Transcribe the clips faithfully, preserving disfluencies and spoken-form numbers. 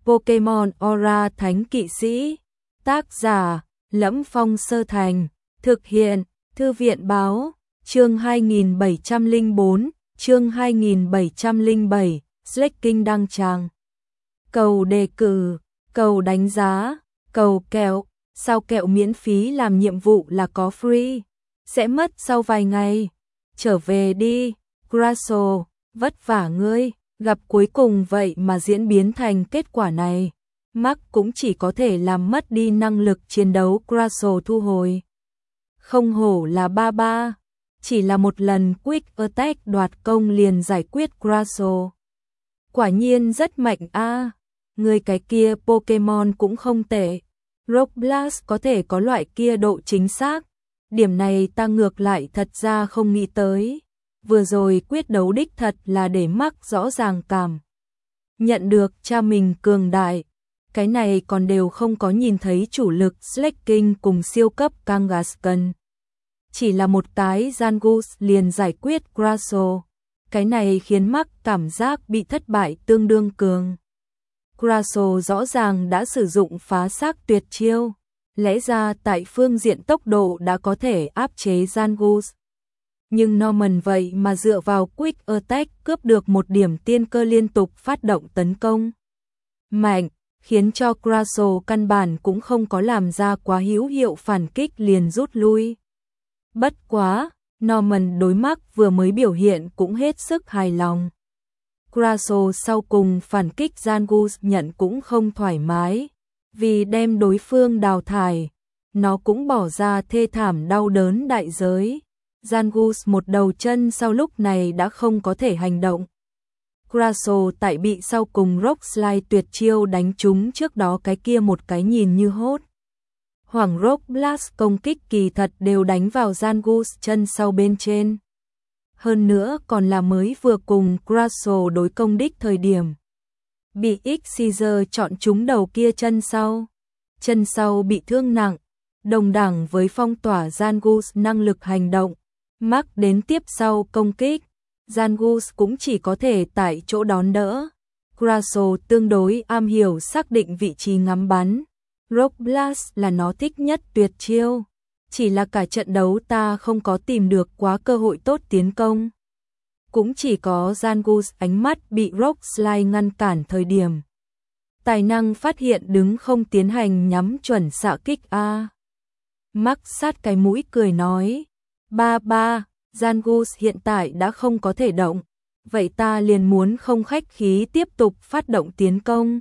Pokemon Aura Thánh Kỵ Sĩ. Tác giả: Lẫm Phong Sơ Thành. Thực hiện: Thư viện báo. Chương hai nghìn bảy trăm lẻ bốn, chương hai nghìn bảy trăm lẻ bảy, Slaking đăng tràng. Cầu đề cử, cầu đánh giá, cầu kẹo, sao kẹo miễn phí làm nhiệm vụ là có free, sẽ mất sau vài ngày. Trở về đi, Grasso, vất vả ngươi, gặp cuối cùng vậy mà diễn biến thành kết quả này. Mark cũng chỉ có thể làm mất đi năng lực chiến đấu. Grasso thu hồi. Không hổ là ba ba, chỉ là một lần Quick Attack đoạt công liền giải quyết Grasso. Quả nhiên rất mạnh a. À. Người cái kia Pokemon cũng không tệ. Rock Blast có thể có loại kia độ chính xác. Điểm này ta ngược lại thật ra không nghĩ tới. Vừa rồi quyết đấu đích thật là để Mark rõ ràng cảm nhận được cha mình cường đại. Cái này còn đều không có nhìn thấy chủ lực Slaking cùng siêu cấp Kangaskhan. Chỉ là một cái Zangoose liền giải quyết Grasso. Cái này khiến Mark cảm giác bị thất bại tương đương cường. Grasso rõ ràng đã sử dụng phá xác tuyệt chiêu. Lẽ ra tại phương diện tốc độ đã có thể áp chế Zangoose. Nhưng Norman vậy mà dựa vào Quick Attack cướp được một điểm tiên cơ liên tục phát động tấn công mạnh, khiến cho Grasso căn bản cũng không có làm ra quá hữu hiệu phản kích liền rút lui. Bất quá, Norman đối Mark vừa mới biểu hiện cũng hết sức hài lòng. Grasso sau cùng phản kích Zangoose nhận cũng không thoải mái, vì đem đối phương đào thải, nó cũng bỏ ra thê thảm đau đớn đại giới. Zangoose một đầu chân sau lúc này đã không có thể hành động. Grasso tại bị sau cùng Rock Slide tuyệt chiêu đánh trúng trước đó cái kia một cái nhìn như hốt hoảng Rock Blast công kích kỳ thật đều đánh vào Zangoose chân sau bên trên. Hơn nữa còn là mới vừa cùng Grasso đối công đích thời điểm. Bị X-Caesar chọn trúng đầu kia chân sau. Chân sau bị thương nặng, đồng đẳng với phong tỏa Zangoose năng lực hành động. Mark đến tiếp sau công kích, Zangoose cũng chỉ có thể tại chỗ đón đỡ. Grasso tương đối am hiểu xác định vị trí ngắm bắn. Rock Blast là nó thích nhất tuyệt chiêu. Chỉ là cả trận đấu ta không có tìm được quá cơ hội tốt tiến công. Cũng chỉ có Zangoose ánh mắt bị Rock Slide ngăn cản thời điểm. Tài năng phát hiện đứng không tiến hành nhắm chuẩn xạ kích A. Mark sát cái mũi cười nói. Ba ba, Zangoose hiện tại đã không có thể động. Vậy ta liền muốn không khách khí tiếp tục phát động tiến công.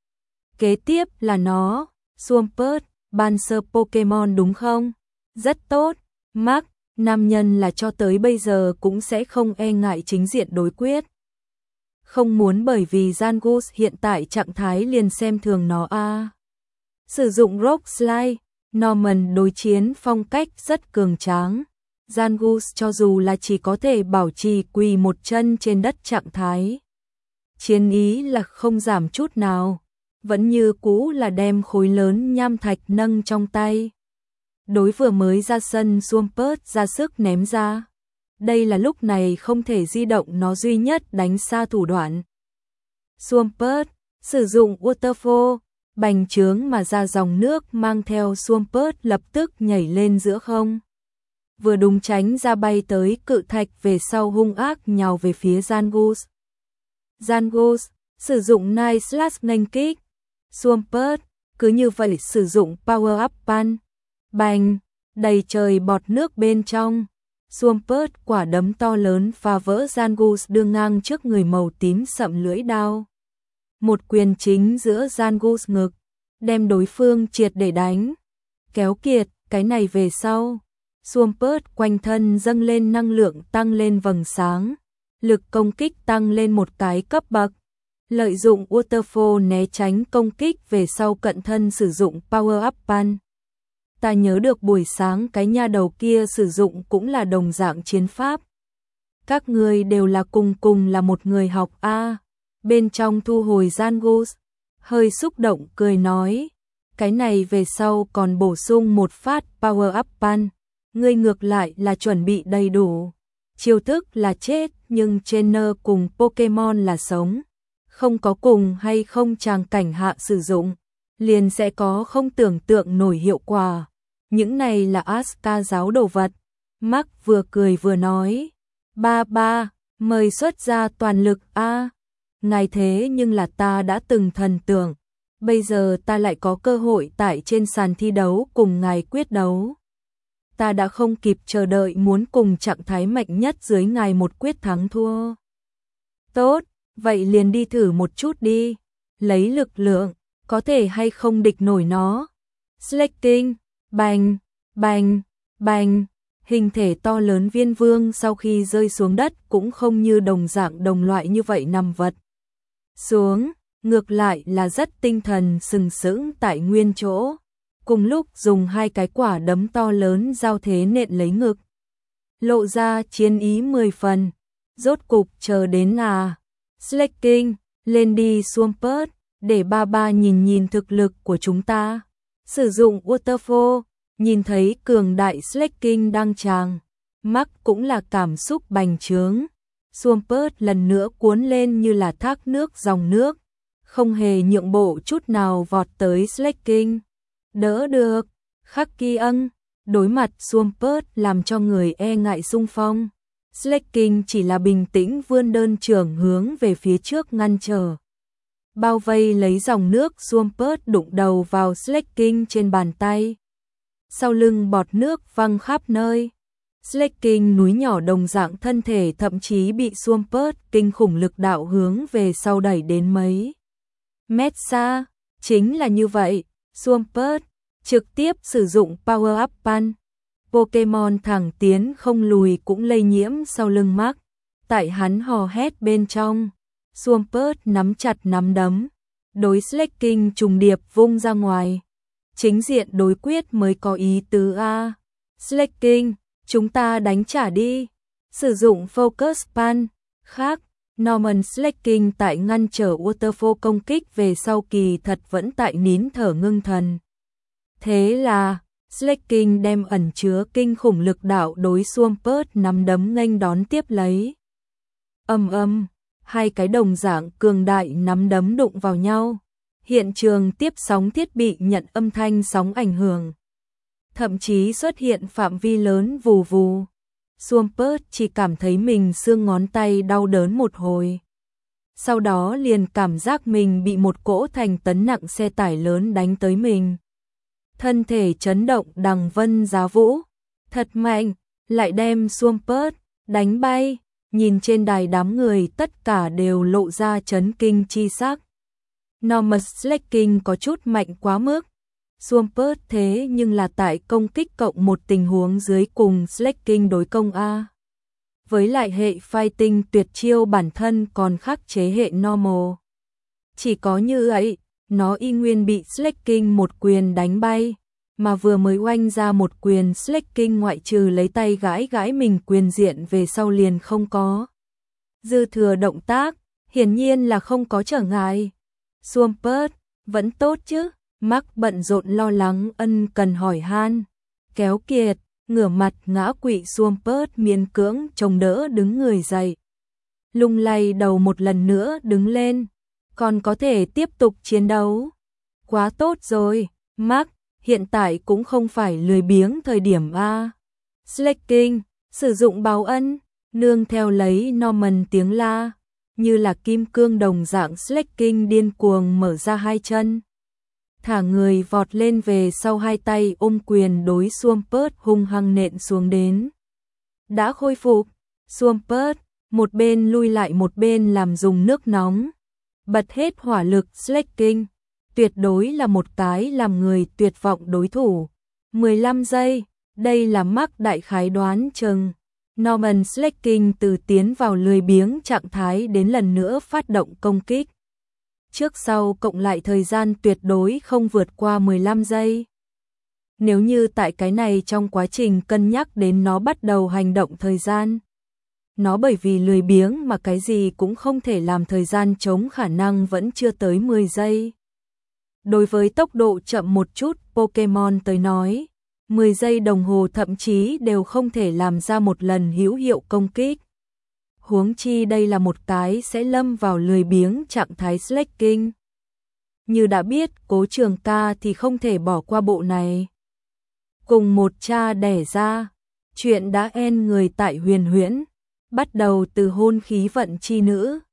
Kế tiếp là nó, Swampert, Banser Pokemon đúng không? Rất tốt, Mark, nam nhân là cho tới bây giờ cũng sẽ không e ngại chính diện đối quyết. Không muốn bởi vì Zangoose hiện tại trạng thái liền xem thường nó a. À. Sử dụng Rock Slide, Norman đối chiến phong cách rất cường tráng. Zangoose cho dù là chỉ có thể bảo trì quỳ một chân trên đất trạng thái. Chiến ý là không giảm chút nào, vẫn như cũ là đem khối lớn nham thạch nâng trong tay. Đối vừa mới ra sân Swampert ra sức ném ra. Đây là lúc này không thể di động nó duy nhất đánh xa thủ đoạn. Swampert sử dụng Waterfall, bành trướng mà ra dòng nước mang theo Swampert lập tức nhảy lên giữa không. Vừa đúng tránh ra bay tới cự thạch về sau hung ác nhào về phía Zangoose. Zangoose sử dụng Night Slash nghênh kích. Swampert cứ như vậy sử dụng Power Up Punch. Bành, đầy trời bọt nước bên trong. Swampert quả đấm to lớn phá vỡ Zangoose đưa ngang trước người màu tím sậm lưỡi đao. Một quyền chính giữa Zangoose ngực, đem đối phương triệt để đánh. Kéo kiệt, cái này về sau. Swampert quanh thân dâng lên năng lượng tăng lên vầng sáng. Lực công kích tăng lên một cái cấp bậc. Lợi dụng Waterfall né tránh công kích về sau cận thân sử dụng Power Up Punch. Ta nhớ được buổi sáng cái nha đầu kia sử dụng cũng là đồng dạng chiến pháp. Các người đều là cùng cùng là một người học A. À. Bên trong thu hồi Zangoose, hơi xúc động cười nói. Cái này về sau còn bổ sung một phát Power Up Punch. Ngươi ngược lại là chuẩn bị đầy đủ. Chiêu thức là chết nhưng trainer cùng Pokemon là sống. không có cùng hay không tràng cảnh hạ sử dụng, liền sẽ có không tưởng tượng nổi hiệu quả. Những này là Asuka giáo đồ vật. Mark vừa cười vừa nói, ba ba, mời xuất ra toàn lực a. Ngài thế nhưng là ta đã từng thần tượng, bây giờ ta lại có cơ hội tại trên sàn thi đấu cùng ngài quyết đấu. Ta đã không kịp chờ đợi muốn cùng trạng thái mạnh nhất dưới ngài một quyết thắng thua. Tốt, vậy liền đi thử một chút đi, lấy lực lượng, có thể hay không địch nổi nó. Slaking, bành, bành, bành, hình thể to lớn viên vương sau khi rơi xuống đất cũng không như đồng dạng đồng loại như vậy nằm vật xuống, ngược lại là rất tinh thần sừng sững tại nguyên chỗ, cùng lúc dùng hai cái quả đấm to lớn giao thế nện lấy ngực. Lộ ra chiến ý mười phần, rốt cục chờ đến à. Slaking, lên đi Swampert, để ba ba nhìn nhìn thực lực của chúng ta. Sử dụng Waterfall, nhìn thấy cường đại Slaking đang tràn, Mark cũng là cảm xúc bành trướng. Swampert lần nữa cuốn lên như là thác nước dòng nước, không hề nhượng bộ chút nào vọt tới Slaking. Đỡ được, Khắc Kỳ Ân, đối mặt Swampert làm cho người e ngại xung phong. Slaking chỉ là bình tĩnh vươn đơn trưởng hướng về phía trước ngăn trở. Bao vây lấy dòng nước, Swampert đụng đầu vào Slaking trên bàn tay. Sau lưng bọt nước văng khắp nơi. Slaking núi nhỏ đồng dạng thân thể thậm chí bị Swampert kinh khủng lực đạo hướng về sau đẩy đến mấy mét xa. Chính là như vậy, Swampert trực tiếp sử dụng Power Up Punch. Pokemon thẳng tiến không lùi cũng lây nhiễm sau lưng Mark. Tại hắn hò hét bên trong, Swampert nắm chặt nắm đấm, đối Slaking trùng điệp vung ra ngoài. Chính diện đối quyết mới có ý tứ a. Slaking, chúng ta đánh trả đi. Sử dụng Focus Punch. Khác, Norman Slaking tại ngăn trở Waterfall công kích về sau kỳ thật vẫn tại nín thở ngưng thần. Thế là Slaking đem ẩn chứa kinh khủng lực đạo đối Swampert nắm đấm nghênh đón tiếp lấy. Âm âm, hai cái đồng dạng cường đại nắm đấm đụng vào nhau. Hiện trường tiếp sóng thiết bị nhận âm thanh sóng ảnh hưởng. Thậm chí xuất hiện phạm vi lớn vù vù. Swampert chỉ cảm thấy mình xương ngón tay đau đớn một hồi. Sau đó liền cảm giác mình bị một cỗ thành tấn nặng xe tải lớn đánh tới mình. Thân thể chấn động đằng vân giá vũ. Thật mạnh, lại đem Swampert đánh bay. Nhìn trên đài đám người tất cả đều lộ ra chấn kinh chi sắc. Norman Slaking có chút mạnh quá mức. Swampert thế nhưng là tại công kích cộng một tình huống dưới cùng Slaking đối công A. Với lại hệ fighting tuyệt chiêu bản thân còn khắc chế hệ normal. Chỉ có như vậy, nó y nguyên bị Slaking một quyền đánh bay, mà vừa mới oanh ra một quyền Slaking ngoại trừ lấy tay gãi gãi mình quyền diện về sau liền không có. Dư thừa động tác, hiển nhiên là không có trở ngại. Swampert, vẫn tốt chứ? Mark bận rộn lo lắng ân cần hỏi han. Kéo kiệt, ngửa mặt ngã quỵ Swampert miễn cưỡng chống đỡ đứng người dậy. Lung lay đầu một lần nữa đứng lên. Còn có thể tiếp tục chiến đấu. Quá tốt rồi, Mark, hiện tại cũng không phải lười biếng thời điểm A. Slaking, sử dụng báo ân, nương theo lấy Norman tiếng la. Như là kim cương đồng dạng Slaking điên cuồng mở ra hai chân. Thả người vọt lên về sau hai tay ôm quyền đối Swampert hung hăng nện xuống đến. Đã khôi phục, Swampert, một bên lui lại một bên làm dùng nước nóng. Bật hết hỏa lực Slaking, tuyệt đối là một cái làm người tuyệt vọng đối thủ. mười lăm giây, đây là Mark đại khái đoán chừng. Norman Slaking từ tiến vào lười biếng trạng thái đến lần nữa phát động công kích. Trước sau cộng lại thời gian tuyệt đối không vượt qua mười lăm giây. Nếu như tại cái này trong quá trình cân nhắc đến nó bắt đầu hành động thời gian, nó bởi vì lười biếng mà cái gì cũng không thể làm thời gian chống khả năng vẫn chưa tới mười giây. Đối với tốc độ chậm một chút Pokemon tới nói, mười giây đồng hồ thậm chí đều không thể làm ra một lần hữu hiệu công kích. huống chi đây là một cái sẽ lâm vào lười biếng trạng thái slacking. Như đã biết, Cố Trường ca thì không thể bỏ qua bộ này. Cùng một cha đẻ ra, chuyện đã en người tại Huyền Huyễn, bắt đầu từ hôn khí vận chi nữ,